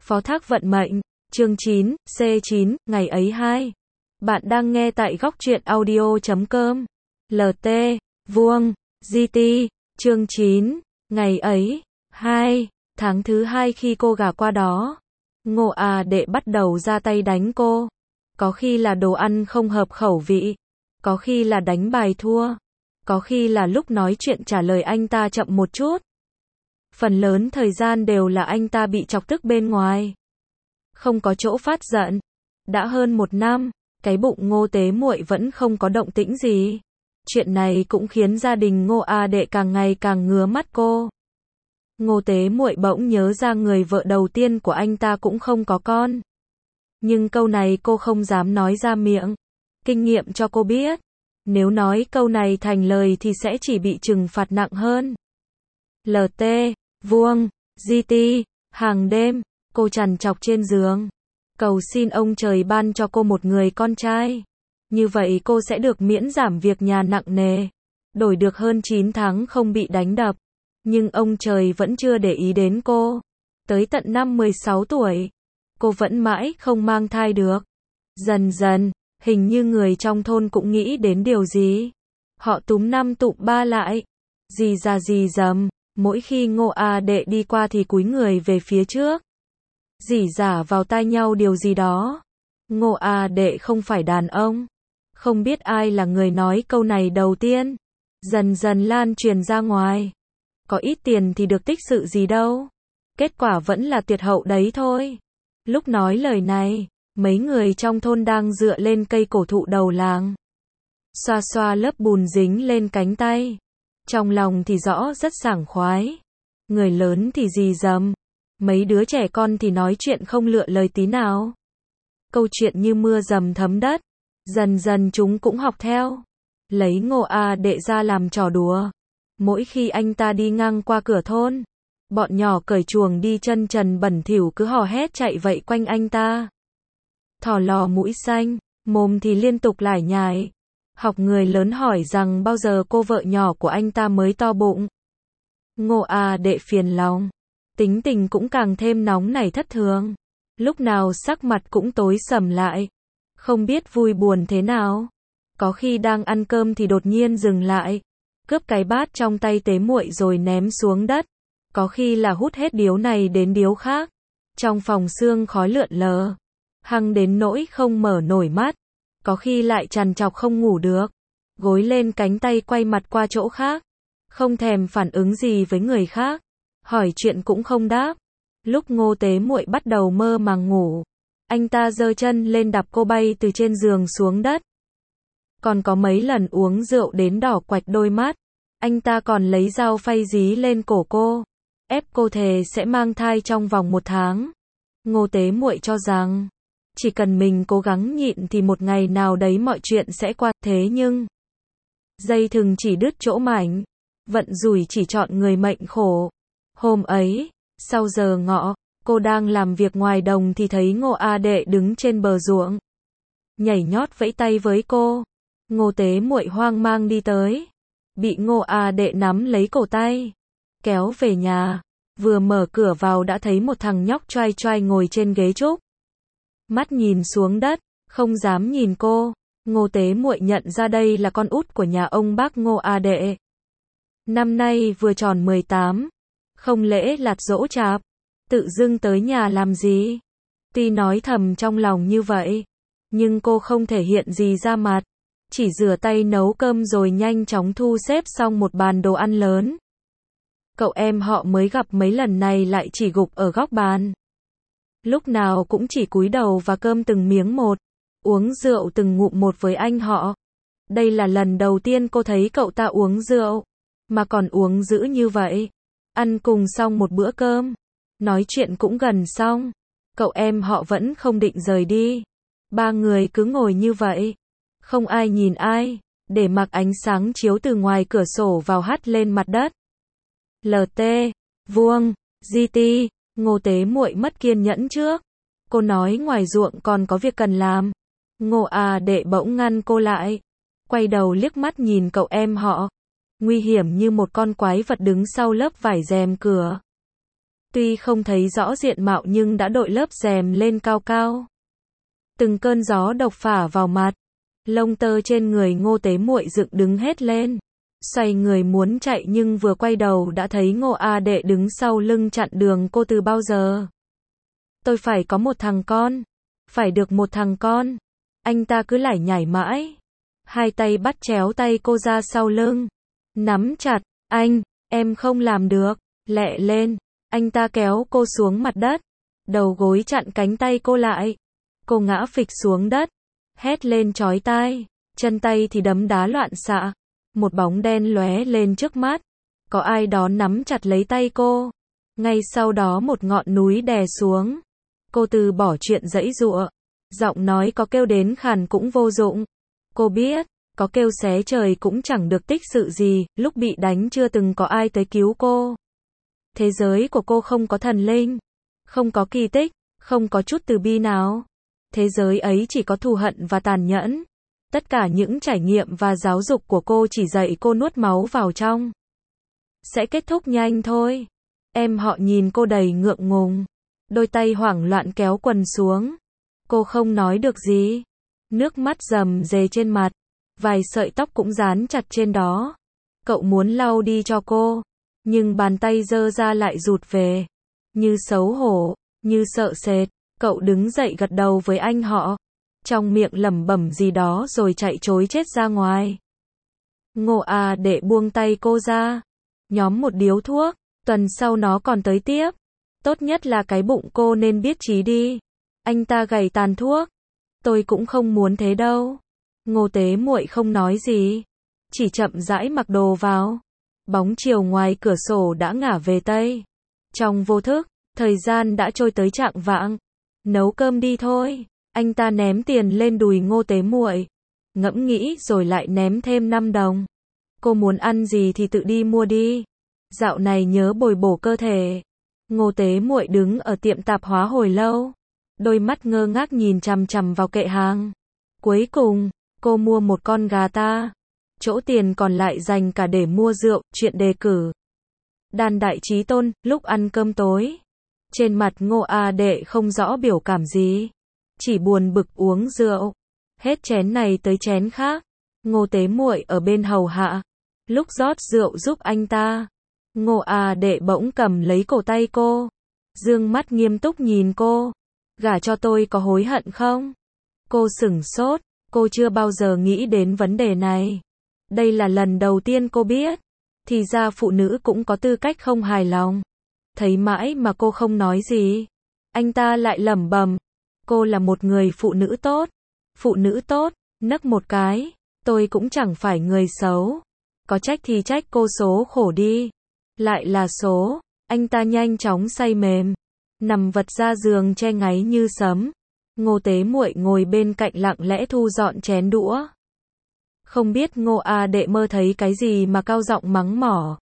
Phó thác vận mệnh, chương 9, C9, ngày ấy 2. Bạn đang nghe tại góc truyện audio.com. LT, vuông, GT, chương 9, ngày ấy, 2, tháng thứ 2 khi cô gả qua đó. Ngô A Đệ bắt đầu ra tay đánh cô. Có khi là đồ ăn không hợp khẩu vị, có khi là đánh bài thua, có khi là lúc nói chuyện trả lời anh ta chậm một chút. Phần lớn thời gian đều là anh ta bị chọc tức bên ngoài, không có chỗ phát giận. Đã hơn 1 năm, cái bụng Ngô Tế Muội vẫn không có động tĩnh gì. Chuyện này cũng khiến gia đình Ngô A Đệ càng ngày càng ngứa mắt cô. Ngô Tế Muội bỗng nhớ ra người vợ đầu tiên của anh ta cũng không có con. Nhưng câu này cô không dám nói ra miệng. Kinh nghiệm cho cô biết, nếu nói câu này thành lời thì sẽ chỉ bị trừng phạt nặng hơn. LT, vuông, GT, hàng đêm, cô trằn trọc trên giường, cầu xin ông trời ban cho cô một người con trai. Như vậy cô sẽ được miễn giảm việc nhà nặng nề, đổi được hơn 9 tháng không bị đánh đập. Nhưng ông trời vẫn chưa để ý đến cô. Tới tận năm 16 tuổi, cô vẫn mãi không mang thai được. Dần dần, hình như người trong thôn cũng nghĩ đến điều gì. Họ túm năm tụm ba lại, rì ra rì rầm, mỗi khi Ngô A Đệ đi qua thì cúi người về phía trước, rỉ rả vào tai nhau điều gì đó. Ngô A Đệ không phải đàn ông. Không biết ai là người nói câu này đầu tiên. Dần dần lan truyền ra ngoài. Có ít tiền thì được tích sự gì đâu. Kết quả vẫn là tuyệt hậu đấy thôi. Lúc nói lời này, mấy người trong thôn đang dựa lên cây cổ thụ đầu làng, xoa xoa lớp bùn dính lên cánh tay. Trong lòng thì rõ rất sảng khoái. Người lớn thì rì rầm, mấy đứa trẻ con thì nói chuyện không lựa lời tí nào. Câu chuyện như mưa dầm thấm đất. Dần dần chúng cũng học theo, lấy Ngô A Đệ ra làm trò đùa. Mỗi khi anh ta đi ngang qua cửa thôn, bọn nhỏ cởi chuồng đi chân trần bẩn thỉu cứ hò hét chạy vậy quanh anh ta. Thỏ lò mũi xanh, mồm thì liên tục lải nhải. Học người lớn hỏi rằng bao giờ cô vợ nhỏ của anh ta mới to bụng. Ngô A Đệ phiền lòng, tính tình cũng càng thêm nóng nảy thất thường. Lúc nào sắc mặt cũng tối sầm lại, không biết vui buồn thế nào. Có khi đang ăn cơm thì đột nhiên dừng lại, cướp cái bát trong tay Tế Muội rồi ném xuống đất. Có khi là hút hết điếu này đến điếu khác. Trong phòng sương khói lượn lờ, hăng đến nỗi không mở nổi mắt. Có khi lại trằn trọc không ngủ được, gối lên cánh tay quay mặt qua chỗ khác, không thèm phản ứng gì với người khác, hỏi chuyện cũng không đáp. Lúc Ngô Tế Muội bắt đầu mơ màng ngủ, anh ta giơ chân lên đạp cô bay từ trên giường xuống đất. Còn có mấy lần uống rượu đến đỏ quạch đôi mắt, anh ta còn lấy dao phay dí lên cổ cô, ép cô thề sẽ mang thai trong vòng 1 tháng. Ngô Tế Muội cho rằng, chỉ cần mình cố gắng nhịn thì một ngày nào đấy mọi chuyện sẽ qua. Thế nhưng, dây thừng chỉ đứt chỗ mảnh, vận rủi chỉ chọn người mệnh khổ. Hôm ấy, sau giờ ngọ, cô đang làm việc ngoài đồng thì thấy Ngô A Đệ đứng trên bờ ruộng, nhảy nhót vẫy tay với cô. Ngô Tế Muội hoang mang đi tới, bị Ngô A Đệ nắm lấy cổ tay, kéo về nhà. Vừa mở cửa vào đã thấy một thằng nhóc choai choai ngồi trên ghế trúc, mắt nhìn xuống đất, không dám nhìn cô. Ngô Tế Muội nhận ra đây là con út của nhà ông bác Ngô A Đệ. Năm nay vừa tròn 18, không lễ lạt giỗ chạp, tự dưng tới nhà làm gì? Tuy nói thầm trong lòng như vậy, nhưng cô không thể hiện gì ra mặt, chỉ rửa tay nấu cơm rồi nhanh chóng thu xếp xong một bàn đồ ăn lớn. Cậu em họ mới gặp mấy lần này lại chỉ gục ở góc bàn, lúc nào cũng chỉ cúi đầu và cơm từng miếng một, uống rượu từng ngụm một với anh họ. Đây là lần đầu tiên cô thấy cậu ta uống rượu, mà còn uống dữ như vậy. Ăn cùng xong một bữa cơm, nói chuyện cũng gần xong, cậu em họ vẫn không định rời đi. 3 người cứ ngồi như vậy, không ai nhìn ai, để mặc ánh sáng chiếu từ ngoài cửa sổ vào hắt lên mặt đất. LT, vuông, GT, Ngô Tế Muội mất kiên nhẫn trước. Cô nói ngoài ruộng còn có việc cần làm. Ngô A Đệ bỗng ngăn cô lại, quay đầu liếc mắt nhìn cậu em họ, nguy hiểm như một con quái vật đứng sau lớp vải rèm cửa. Tuy không thấy rõ diện mạo nhưng đã đội lớp rèm lên cao cao. Từng cơn gió độc phả vào mặt. Lông tơ trên người Ngô Tế Muội dựng đứng hết lên. Xoay người muốn chạy nhưng vừa quay đầu đã thấy Ngô A Đệ đứng sau lưng chặn đường cô từ bao giờ. Tôi phải có một thằng con. Phải được một thằng con. Anh ta cứ lải nhải mãi. Hai tay bắt chéo tay cô ra sau lưng. Nắm chặt. Anh, em không làm được. Lẹ lên. Anh ta kéo cô xuống mặt đất. Đầu gối chặn cánh tay cô lại. Cô ngã phịch xuống đất. Hét lên chói tai. Chân tay thì đấm đá loạn xạ. Một bóng đen lóe lên trước mắt. Có ai đó nắm chặt lấy tay cô. Ngay sau đó một ngọn núi đè xuống. Cô từ bỏ chuyện giãy giụa. Giọng nói có kêu đến khàn cũng vô dụng. Cô biết, có kêu xé trời cũng chẳng được tích sự gì, lúc bị đánh chưa từng có ai tới cứu cô. Thế giới của cô không có thần linh, không có kỳ tích, không có chút từ bi nào. Thế giới ấy chỉ có thù hận và tàn nhẫn. Tất cả những trải nghiệm và giáo dục của cô chỉ dạy cô nuốt máu vào trong. Sẽ kết thúc nhanh thôi. Em họ nhìn cô đầy ngượng ngùng. Đôi tay hoảng loạn kéo quần xuống. Cô không nói được gì. Nước mắt rầm rề trên mặt. Vài sợi tóc cũng dán chặt trên đó. Cậu muốn lau đi cho cô. Nhưng bàn tay giơ ra lại rụt về. Như xấu hổ, như sợ sệt. Cậu đứng dậy gật đầu với anh họ. Trong miệng lẩm bẩm gì đó rồi chạy trối chết ra ngoài. Ngô A Đệ buông tay cô ra. Nhóm một điếu thuốc. Tuần sau nó còn tới tiếp. Tốt nhất là cái bụng cô nên biết trí đi. Anh ta gầy tàn thuốc. Tôi cũng không muốn thế đâu. Ngô Tế Muội không nói gì. Chỉ chậm rãi mặc đồ vào. Bóng chiều ngoài cửa sổ đã ngả về Tây. Trong vô thức, thời gian đã trôi tới chạng vạng. Nấu cơm đi thôi. Anh ta ném tiền lên đùi Ngô Tế Muội. Ngẫm nghĩ rồi lại ném thêm 5 đồng. Cô muốn ăn gì thì tự đi mua đi. Dạo này nhớ bồi bổ cơ thể. Ngô Tế Muội đứng ở tiệm tạp hóa hồi lâu. Đôi mắt ngơ ngác nhìn chằm chằm vào kệ hàng. Cuối cùng, cô mua một con gà ta. Chỗ tiền còn lại dành cả để mua rượu, chuyện đề cử. Đàn Đại Chí Tôn, lúc ăn cơm tối. Trên mặt Ngô A Đệ không rõ biểu cảm gì. Chỉ buồn bực uống rượu. Hết chén này tới chén khác. Ngô Tế Muội ở bên hầu hạ. Lúc rót rượu giúp anh ta. Ngô A Đệ bỗng cầm lấy cổ tay cô. Dương mắt nghiêm túc nhìn cô. Gả cho tôi có hối hận không? Cô sửng sốt. Cô chưa bao giờ nghĩ đến vấn đề này. Đây là lần đầu tiên cô biết. Thì ra phụ nữ cũng có tư cách không hài lòng. Thấy mãi mà cô không nói gì. Anh ta lại lẩm bẩm. Cô là một người phụ nữ tốt. Phụ nữ tốt, nấc một cái. Tôi cũng chẳng phải người xấu. Có trách thì trách cô số khổ đi. Lại là số. Anh ta nhanh chóng say mềm. Nằm vật ra giường che ngáy như sấm. Ngô Tế Muội ngồi bên cạnh lặng lẽ thu dọn chén đũa. Không biết Ngô A Đệ mơ thấy cái gì mà cao giọng mắng mỏ.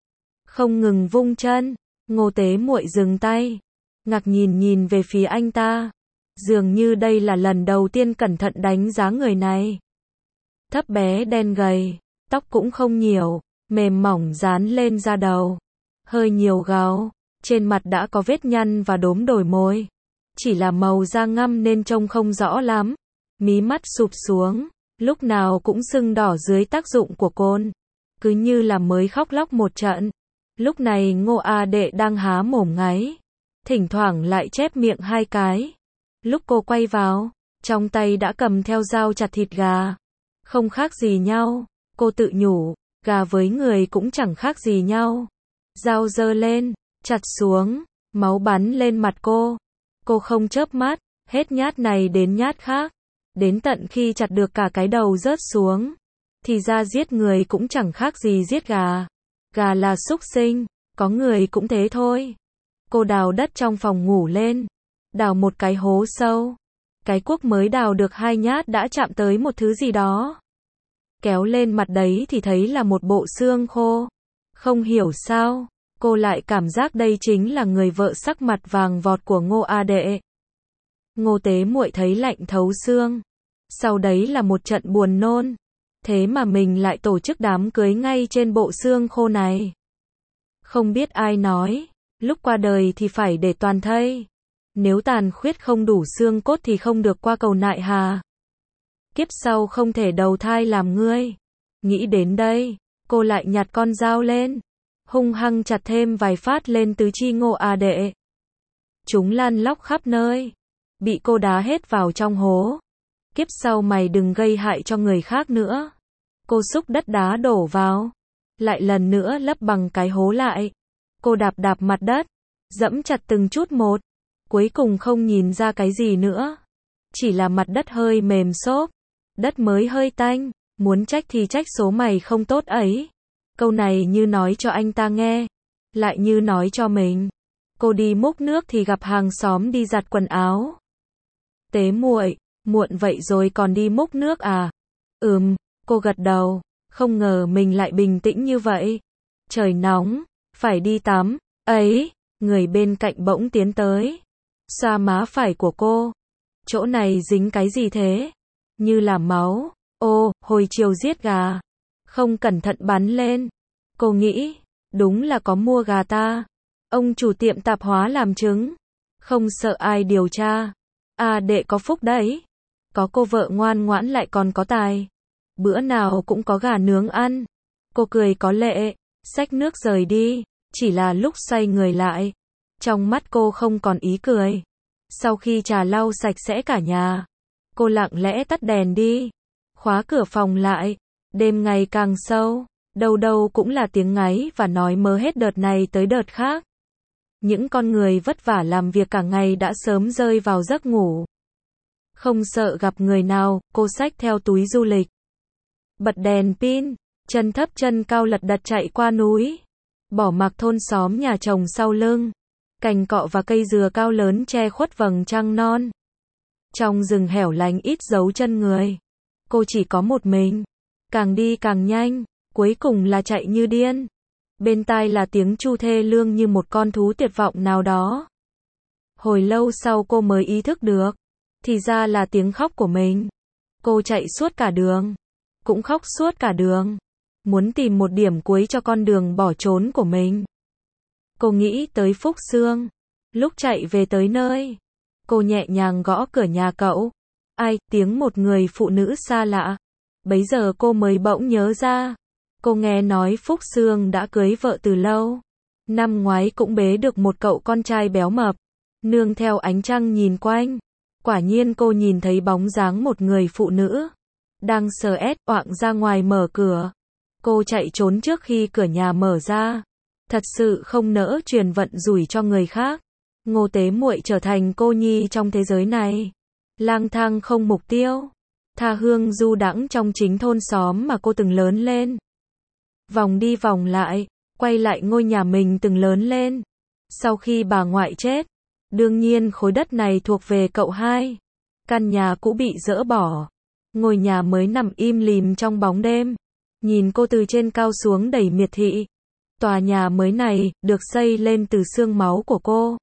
Không ngừng vung chân. Ngô Tế Muội dừng tay. Ngạc nhìn về phía anh ta. Dường như đây là lần đầu tiên cẩn thận đánh giá người này. Thấp bé đen gầy. Tóc cũng không nhiều. Mềm mỏng dán lên da đầu. Hơi nhiều gáo. Trên mặt đã có vết nhăn và đốm đồi môi. Chỉ là màu da ngăm nên trông không rõ lắm. Mí mắt sụp xuống. Lúc nào cũng sưng đỏ dưới tác dụng của cồn. Cứ như là mới khóc lóc một trận. Lúc này Ngô A Đệ đang há mồm ngáy. Thỉnh thoảng lại chép miệng 2 cái. Lúc cô quay vào, trong tay đã cầm theo dao chặt thịt gà. Không khác gì nhau. Cô tự nhủ, gà với người cũng chẳng khác gì nhau. Dao giơ lên, chặt xuống, máu bắn lên mặt cô. Cô không chớp mắt, hết nhát này đến nhát khác. Đến tận khi chặt được cả cái đầu rớt xuống. Thì ra giết người cũng chẳng khác gì giết gà. Gà là súc sinh, có người cũng thế thôi. Cô đào đất trong phòng ngủ lên. Đào một cái hố sâu. Cái cuốc mới đào được 2 nhát đã chạm tới một thứ gì đó. Kéo lên mặt đấy thì thấy là một bộ xương khô. Không hiểu sao, cô lại cảm giác đây chính là người vợ sắc mặt vàng vọt của Ngô A Đệ. Ngô Tế Muội thấy lạnh thấu xương. Sau đấy là một trận buồn nôn. Thế mà mình lại tổ chức đám cưới ngay trên bộ xương khô này. Không biết ai nói, Lúc qua đời thì phải để toàn thây. Nếu tàn khuyết không đủ xương cốt thì không được qua cầu nại hà. Kiếp sau không thể đầu thai làm ngươi. Nghĩ đến đây, cô lại nhặt con dao lên, hung hăng chặt thêm vài phát lên tứ chi Ngô A Đệ. Chúng lăn lóc khắp nơi, bị cô đá hết vào trong hố. Kiếp sau mày đừng gây hại cho người khác nữa. Cô xúc đất đá đổ vào, lại lần nữa lấp bằng cái hố lại. Cô đạp đạp mặt đất, dẫm chặt từng chút một, cuối cùng không nhìn ra cái gì nữa. Chỉ là mặt đất hơi mềm xốp, đất mới hơi tanh, muốn trách thì trách số mày không tốt ấy. Câu này như nói cho anh ta nghe, lại như nói cho mình. Cô đi múc nước thì gặp hàng xóm đi giặt quần áo. Tế muội, muộn vậy rồi còn đi múc nước à? Cô gật đầu, không ngờ mình lại bình tĩnh như vậy. Trời nóng, phải đi tắm. Ấy, người bên cạnh bỗng tiến tới, xoa má phải của cô. Chỗ này dính cái gì thế? Như là máu. Ô, hồi chiều giết gà, không cẩn thận bắn lên. Cô nghĩ, đúng là có mua gà ta. Ông chủ tiệm tạp hóa làm chứng, không sợ ai điều tra. À đệ có phúc đấy, có cô vợ ngoan ngoãn lại còn có tài. Bữa nào cũng có gà nướng ăn. Cô cười có lệ, xách nước rời đi, chỉ là lúc xoay người lại, trong mắt cô không còn ý cười. Sau khi trà lau sạch sẽ cả nhà, cô lặng lẽ tắt đèn đi, khóa cửa phòng lại. Đêm ngày càng sâu, đâu đâu cũng là tiếng ngáy và nói mớ hết đợt này tới đợt khác. Những con người vất vả làm việc cả ngày đã sớm rơi vào giấc ngủ. Không sợ gặp người nào, cô xách theo túi du lịch, bật đèn pin, chân thấp chân cao lật đật chạy qua núi, bỏ mặc thôn xóm nhà chồng sau lưng. Cành cọ và cây dừa cao lớn che khuất vầng trăng non. Trong rừng hẻo lánh ít dấu chân người, cô chỉ có một mình. Càng đi càng nhanh, cuối cùng là chạy như điên. Bên tai là tiếng tru thê lương như một con thú tuyệt vọng nào đó. Hồi lâu sau cô mới ý thức được, thì ra là tiếng khóc của mình. Cô chạy suốt cả đường, cũng khóc suốt cả đường, muốn tìm một điểm cuối cho con đường bỏ trốn của mình. Cô nghĩ tới Phúc Sương. Lúc chạy về tới nơi, cô nhẹ nhàng gõ cửa nhà cậu. Ai? Tiếng một người phụ nữ xa lạ. Bấy giờ cô mới bỗng nhớ ra, cô nghe nói Phúc Sương đã cưới vợ từ lâu. Năm ngoái cũng bế được một cậu con trai béo mập. Nương theo ánh trăng nhìn quanh, quả nhiên cô nhìn thấy bóng dáng một người phụ nữ đang sờ ét oạng ra ngoài mở cửa. Cô chạy trốn trước khi cửa nhà mở ra. Thật sự không nỡ truyền vận rủi cho người khác. Ngô Tế Muội trở thành cô nhi trong thế giới này, lang thang không mục tiêu, tha hương du đãng trong chính thôn xóm mà cô từng lớn lên. Vòng đi vòng lại, quay lại ngôi nhà mình từng lớn lên. Sau khi bà ngoại chết, đương nhiên khối đất này thuộc về cậu hai. Căn nhà cũ bị dỡ bỏ, ngôi nhà mới nằm im lìm trong bóng đêm. Nhìn cô từ trên cao xuống đầy miệt thị. Tòa nhà mới này được xây lên từ xương máu của cô.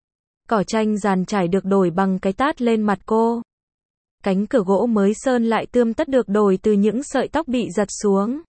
Cỏ tranh giàn trải được đổi bằng cái tát lên mặt cô. Cánh cửa gỗ mới sơn lại tươm tất được đổi từ những sợi tóc bị giật xuống.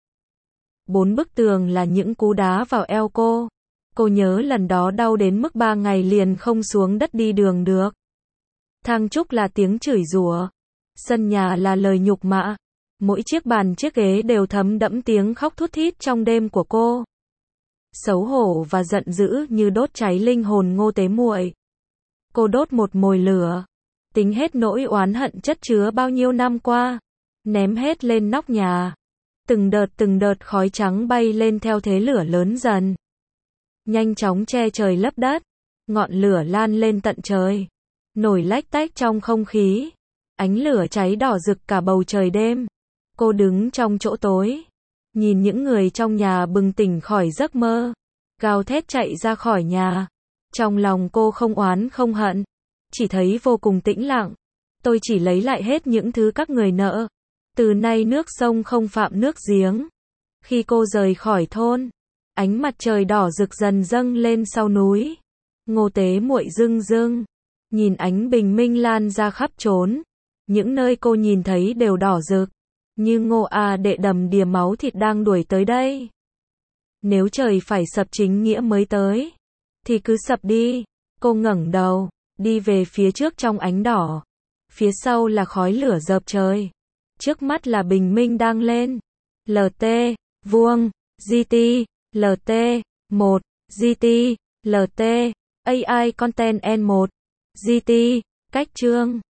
4 bức tường là những cú đá vào eo cô. Cô nhớ lần đó đau đến mức 3 ngày liền không xuống đất đi đường được. Thang trúc là tiếng chửi rủa, sân nhà là lời nhục mạ. Mỗi chiếc bàn chiếc ghế đều thấm đẫm tiếng khóc thút thít trong đêm của cô. Xấu hổ và giận dữ như đốt cháy linh hồn Ngô Tế Muội. Cô đốt một mồi lửa, tính hết nỗi oán hận chất chứa bao nhiêu năm qua, ném hết lên nóc nhà. Từng đợt khói trắng bay lên theo thế lửa lớn dần, nhanh chóng che trời lấp đất. Ngọn lửa lan lên tận trời, nổi lách tách trong không khí. Ánh lửa cháy đỏ rực cả bầu trời đêm. Cô đứng trong chỗ tối, nhìn những người trong nhà bừng tỉnh khỏi giấc mơ, gào thét chạy ra khỏi nhà. Trong lòng cô không oán không hận, chỉ thấy vô cùng tĩnh lặng. Tôi chỉ lấy lại hết những thứ các người nợ. Từ nay nước sông không phạm nước giếng. Khi cô rời khỏi thôn, ánh mặt trời đỏ rực dần dâng lên sau núi. Ngô Tế Muội rưng rưng, nhìn ánh bình minh lan ra khắp chốn. Những nơi cô nhìn thấy đều đỏ rực, như Ngô A Đệ đầm đìa máu thịt đang đuổi tới đây. Nếu trời phải sập chính nghĩa mới tới, thì cứ sập đi. Cô ngẩng đầu, đi về phía trước trong ánh đỏ. Phía sau là khói lửa rợp trời. Trước mắt là bình minh đang lên. LT, vuông, GT, LT, 1, GT, LT, AI Content N1, GT, cách chương.